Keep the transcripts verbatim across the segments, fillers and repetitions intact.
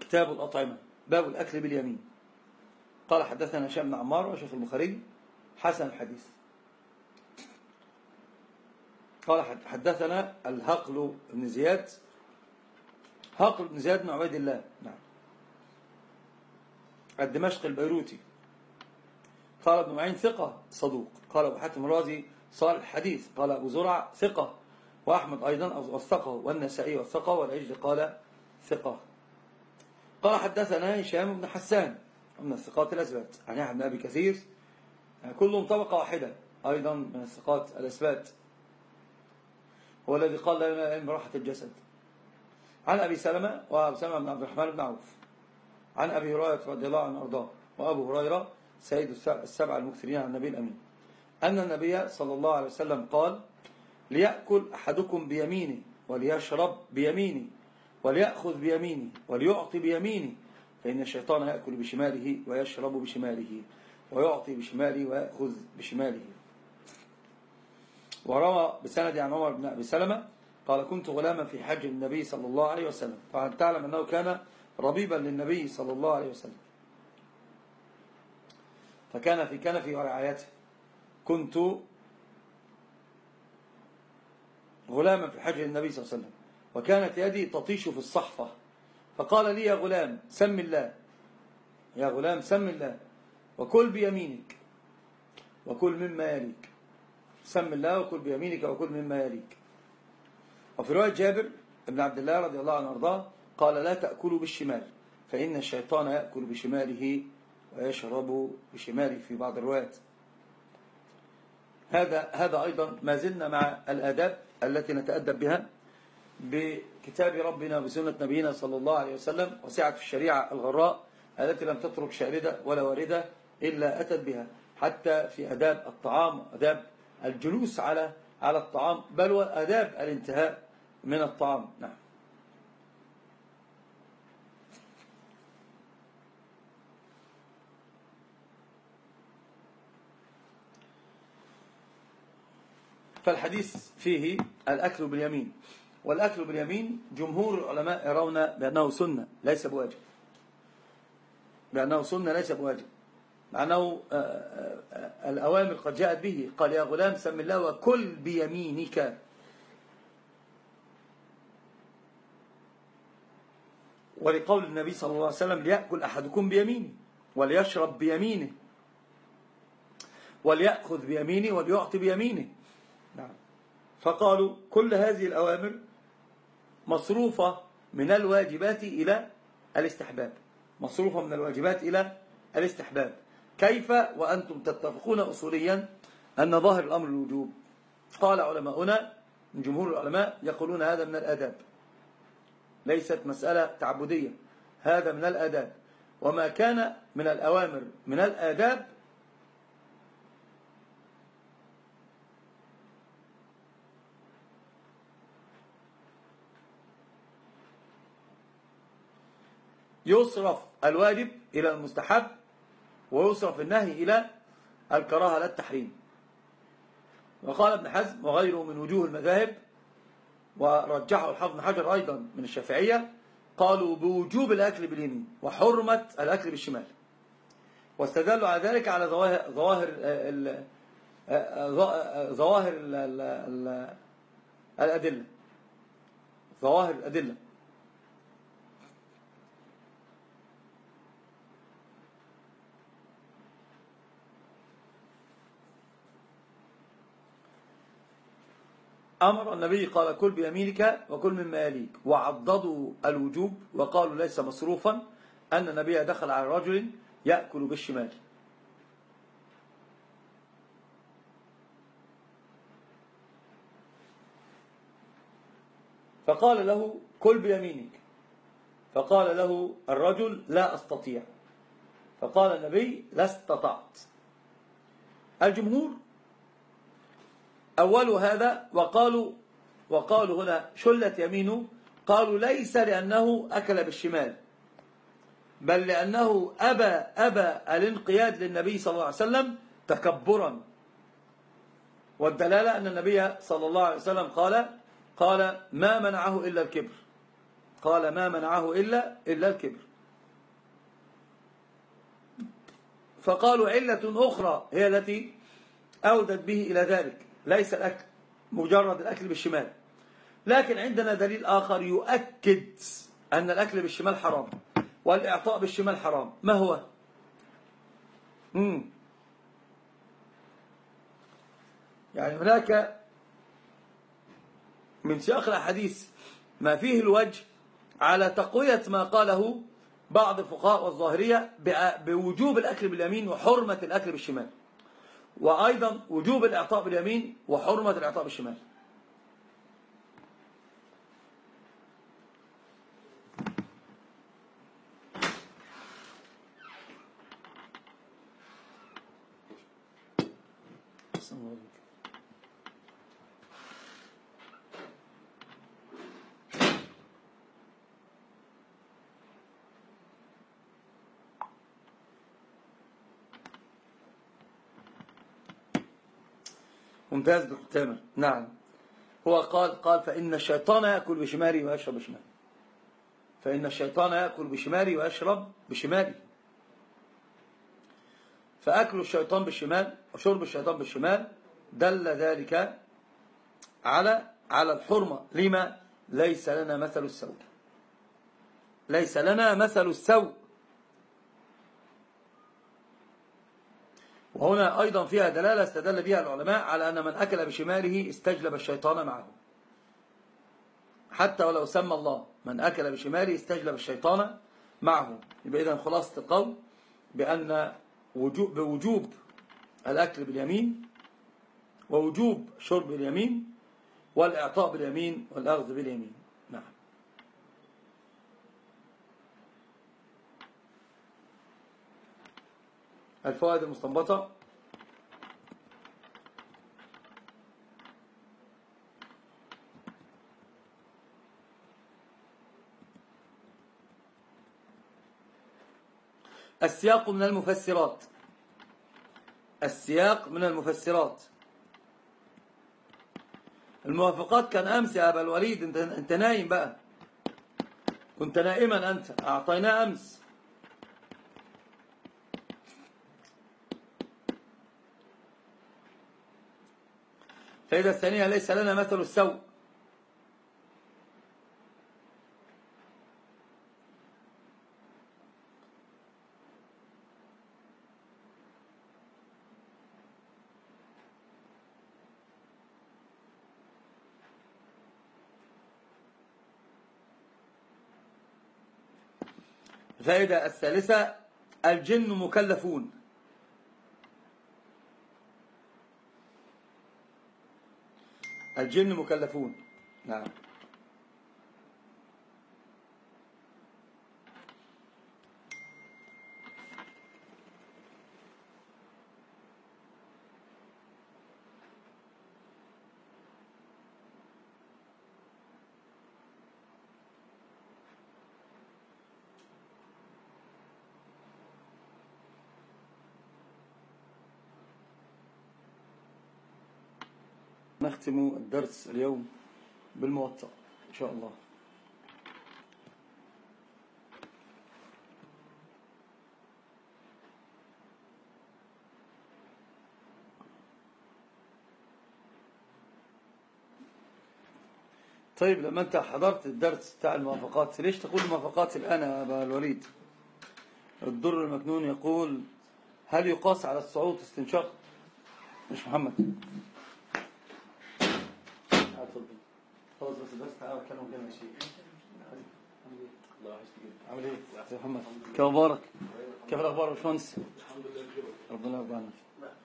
كتاب الأطعمة باب الأكل باليمين. قال حدثنا هشام بن عمار وشيخ البخاري حسن الحديث. قال حدثنا الهقل بن زياد هقل بن زياد بن عبيد الله نعم الدمشق البيروتي. قال ابن معين ثقة صدوق. قال أبو حاتم الرازي صالح الحديث. قال أبو زرع ثقة، وأحمد أيضا وثقه، والنسائي وثقه، والعجل قال ثقة. قال حدثنا هشام بن حسان من الثقات الأثبات عن يحيى بن أبي كثير، يعني كلهم طبقة واحدة أيضا من الثقات الأثبات، هو الذي قال لا ينال العلم براحة الجسد. عن أبي سلمة وأبي سلمة بن عبد الرحمن بن عوف عن أبي هريرة رضي الله عنه وأرضاه، وأبو هريرة سيد السبع المكثرين عن النبي الأمين، أن النبي صلى الله عليه وسلم قال: ليأكل أحدكم بيمينه وليشرب بيمينه وليأخذ بيمينه وليعطي بيمينه، فإن الشيطان يأكل بشماله ويشرب بشماله ويعطي بشماله ويأخذ بشماله. وروى بسند عن عمر بن أبي سلمة قال: كنت غلاما في حج النبي صلى الله عليه وسلم. طبعا تعلم أنه كان ربيبا للنبي صلى الله عليه وسلم، فكان في كنفه ورعايته. كنت غلاما في حج النبي صلى الله عليه وسلم، وكانت يدي تطيش في الصحفة، فقال لي: يا غلام سم الله، يا غلام سم الله، وكل بيمينك وكل مما يليك. سم الله وكل بيمينك وكل مما يليك. وفي رواية جابر بن عبد الله رضي الله عنه وارضاه قال: لا تأكلوا بالشمال، فإن الشيطان يأكل بشماله ويشرب بشماله في بعض الروايات. هذا هذا أيضا ما زلنا مع الآداب التي نتأدب بها بكتاب ربنا وبسنة نبينا صلى الله عليه وسلم، وسعة في الشريعة الغراء التي لم تترك شاردة ولا واردة إلا أتت بها، حتى في آداب الطعام وآداب الجلوس على على الطعام، بل وآداب الانتهاء من الطعام. نعم. فالحديث فيه الأكل باليمين، والأكل باليمين جمهور العلماء يرون بأنه سنة ليس بواجب، بأنه سنة ليس بواجب، مع أنه الأوامر قد جاءت به. قال: يا غلام سم الله وكل بيمينك. ولقول النبي صلى الله عليه وسلم: ليأكل أحدكم بيمينه وليشرب بيمينه وليأخذ بيمينه وليعطي بيمينه. نعم. فقالوا كل هذه الأوامر مصروفة من الواجبات إلى الاستحباب، مصروفة من الواجبات إلى الاستحباب. كيف وأنتم تتفقون أصوليا أن ظاهر الأمر الوجوب؟ قال علماؤنا من جمهور العلماء يقولون هذا من الآداب، ليست مسألة تعبدية، هذا من الآداب، وما كان من الأوامر من الآداب يصرف الواجب إلى المستحب، ويصرف النهي إلى الكراهة لا التحريم. وقال ابن حزم وغيره من وجوه المذاهب، ورجحه الحافظ بن حجر أيضا من الشافعية، قالوا بوجوب الأكل باليمين وحرمة الأكل بالشمال، واستدلوا على ذلك على ظواهر ظواهر ال ظواهر ال ال الأدلة ظواهر الأدلة أمر النبي قال: كل بيمينك وكل مما يليك، وعضدوا الوجوب وقالوا ليس مصروفا أن النبي دخل على رجل يأكل بالشمال، فقال له: كل بيمينك، فقال له الرجل: لا أستطيع، فقال النبي: لا استطعت. الجمهور أولوا هذا وقالوا وقالوا هنا شلت يمينه، قالوا ليس لأنه أكل بالشمال، بل لأنه أبى أبى الانقياد للنبي صلى الله عليه وسلم تكبرا. والدلالة أن النبي صلى الله عليه وسلم قال قال ما منعه إلا الكبر، قال ما منعه إلا إلا الكبر. فقالوا علة أخرى هي التي أودت به إلى ذلك، ليس الأكل مجرد الأكل بالشمال، لكن عندنا دليل آخر يؤكد أن الأكل بالشمال حرام والإعطاء بالشمال حرام. ما هو؟ مم. يعني هناك من سياق الحديث ما فيه الوجه على تقوية ما قاله بعض الفقهاء والظاهرية بوجوب الأكل باليمين وحرمة الأكل بالشمال، وأيضا وجوب الإعطاء باليمين وحرمة الإعطاء بالشمال. ممتاز دكتور تامر. نعم، هو قال قال فإن الشيطان يأكل بشمالي ويشرب بشمالي، فإن الشيطان يأكل بشمالي ويشرب بشمالي، فأكل الشيطان بالشمال وشرب الشيطان بالشمال دل ذلك على على الحرمة. لما؟ ليس لنا مثل السوء، ليس لنا مثل السوء. وهنا أيضا فيها دلالة استدل بها العلماء على أن من أكل بشماله استجلب الشيطان معه، حتى ولو سمى الله، من أكل بشماله استجلب الشيطان معه. يبقى إذن خلاصة القول بأن وجوب بوجوب الأكل باليمين ووجوب شرب اليمين والإعطاء باليمين والأخذ باليمين. نعم. الفوائد المستنبطة: السياق من المفسرات، السياق من المفسرات. الموافقات كان أمس يا أبا الوليد، انت, انت نايم بقى، كنت نائما أنت، أعطيناه أمس. الفائدة الثانية: ليس لنا مثل السوء. الفائدة الثالثة: الجن مكلفون. الجن مكلفون. نعم. نختم الدرس اليوم بالموطأ إن شاء الله. طيب، لما أنت حضرت الدرس بتاع الموافقات ليش تقول الموافقات الآن يا أبا الوليد؟ الدر المكنون يقول: هل يقاس على الصعود استنشاق؟ مش محمد خلاص، بس الدرس تعالى اتكلم كده ماشي. الله يحفظك. عامل ايه يا محمد؟ كيف اخبارك؟ كيف الاخبار يا باشمهندس؟ الحمد لله بخير. ربنا يرضى عنك.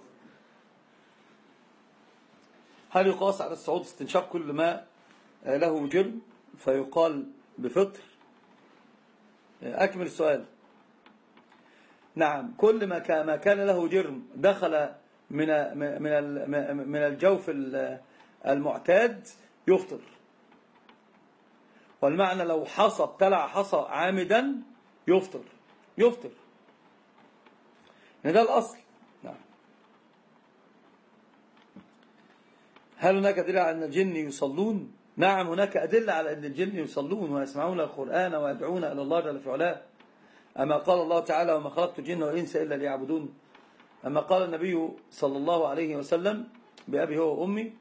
هل يقاس على الصعود استنشاق كل ما له جرم فيقال بفطر؟ اكمل السؤال. نعم، كل ما كان له جرم دخل من من من الجوف المعتاد يفطر. والمعنى لو حصى ابتلع حصى عامدا يفطر يفطر ده الأصل. نعم. هل هناك أدلة على أن الجن يصلون؟ نعم، هناك أدلة على أن الجن يصلون ويسمعون القرآن ويدعون إلى الله جل في علاه. أما قال الله تعالى: وما خلقت الجن والإنس إلا ليعبدون. أما قال النبي صلى الله عليه وسلم بأبي هو وأمي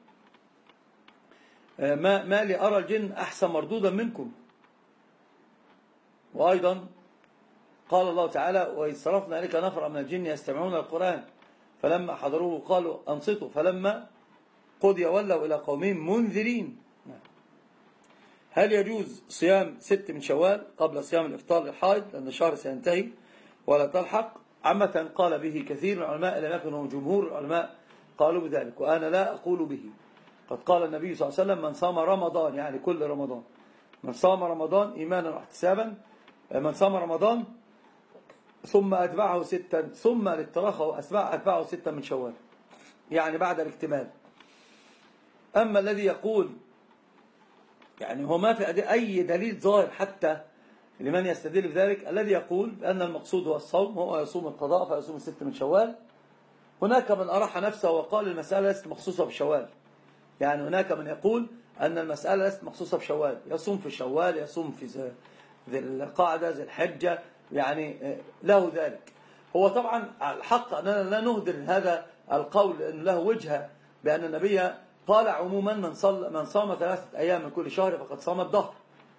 ما, ما لي أرى الجن أحسن مردودا منكم. وأيضا قال الله تعالى وإذ صرفنا إليك نفرا من الجن يستمعون القرآن فلما حضروه قالوا أنصتوا فلما قضي ولوا إلى قومهم منذرين. هل يجوز صيام ست من شوال قبل صيام الإفطار للحائض لأن الشهر سينتهي ولا تلحق؟ عامة قال به كثير من العلماء لم يكن جمهور العلماء قالوا بذلك وأنا لا أقول به. قد قال النبي صلى الله عليه وسلم من صام رمضان يعني كل رمضان من صام رمضان إيمانا واحتسابا من صام رمضان ثم أتبعه ستا ثم للتراخى أتبعه ستا من شوال يعني بعد الاكتمال. أما الذي يقول يعني هو ما في أي دليل ظاهر حتى لمن يستدل بذلك الذي يقول بأن المقصود هو الصوم هو يصوم القضاء فيصوم الست من شوال. هناك من أراح نفسه وقال المسألة ليست مخصوصة بشوال يعني هناك من يقول أن المسألة ليست مخصوصة بشوال يصوم في شوال يصوم في ذي القعدة ذي الحجة يعني له ذلك. هو طبعا الحق أننا لا نهدر هذا القول لأنه له وجهة بأن النبي قال عموما من, صل من صام ثلاثة أيام من كل شهر فقد صام الدهر.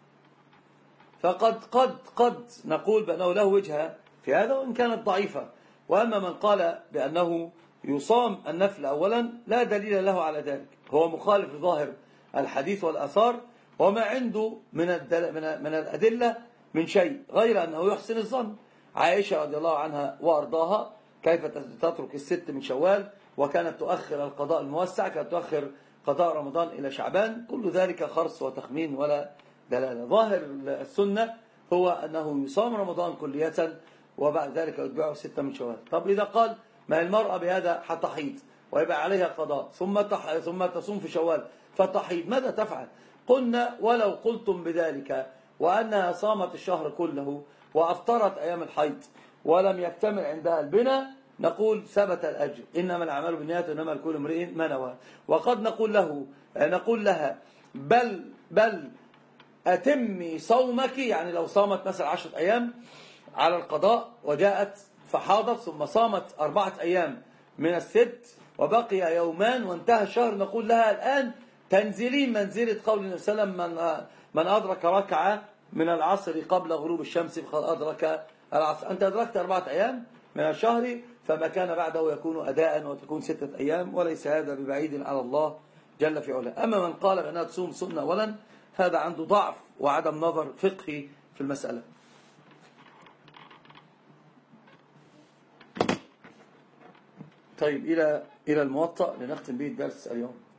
فقد قد قد نقول بأنه له وجهة في هذا وإن كانت ضعيفة. وأما من قال بأنه يصام النفل أولا لا دليل له على ذلك هو مخالف لظاهر الحديث والآثار وما عنده من من الأدلة من شيء غير أنه يحسن الظن. عائشة رضي الله عنها وأرضاها كيف تترك الست من شوال وكانت تؤخر القضاء الموسع كانت تؤخر قضاء رمضان إلى شعبان كل ذلك خرص وتخمين ولا دلالة. ظاهر السنة هو أنه يصام رمضان كلية وبعد ذلك يتبعه ستة من شوال. طب إذا قال ما المرأة بهذا حتحيض ويبقى عليها قضاء ثم تح... ثم تصوم في شوال فتحيض ماذا تفعل؟ قلنا ولو قلتم بذلك وأنها صامت الشهر كله وأفطرت أيام الحيض ولم يكتمل عندها البناء نقول ثبت الأجر إنما الأعمال بالنيات وإنما لكل امرئ ما نوى. وقد نقول له نقول لها بل بل أتمي صومك يعني لو صامت مثلا عشرة أيام على القضاء وجاءت فحاضت ثم صامت أربعة أيام من الست وبقي يومان وانتهى الشهر نقول لها الآن تنزلين منزلة قول النبي صلى الله عليه وسلم من, من أدرك ركعة من العصر قبل غروب الشمس فقد أدرك العصر. أنت أدركت أربعة أيام من الشهر فما كان بعده يكون أداء وتكون ستة أيام وليس هذا ببعيد على الله جل في علاه. أما من قال بأنها تصوم سنة أولا هذا عنده ضعف وعدم نظر فقهي في المسألة. طيب إلى إلى الموطأ لنختم به الدرس اليوم.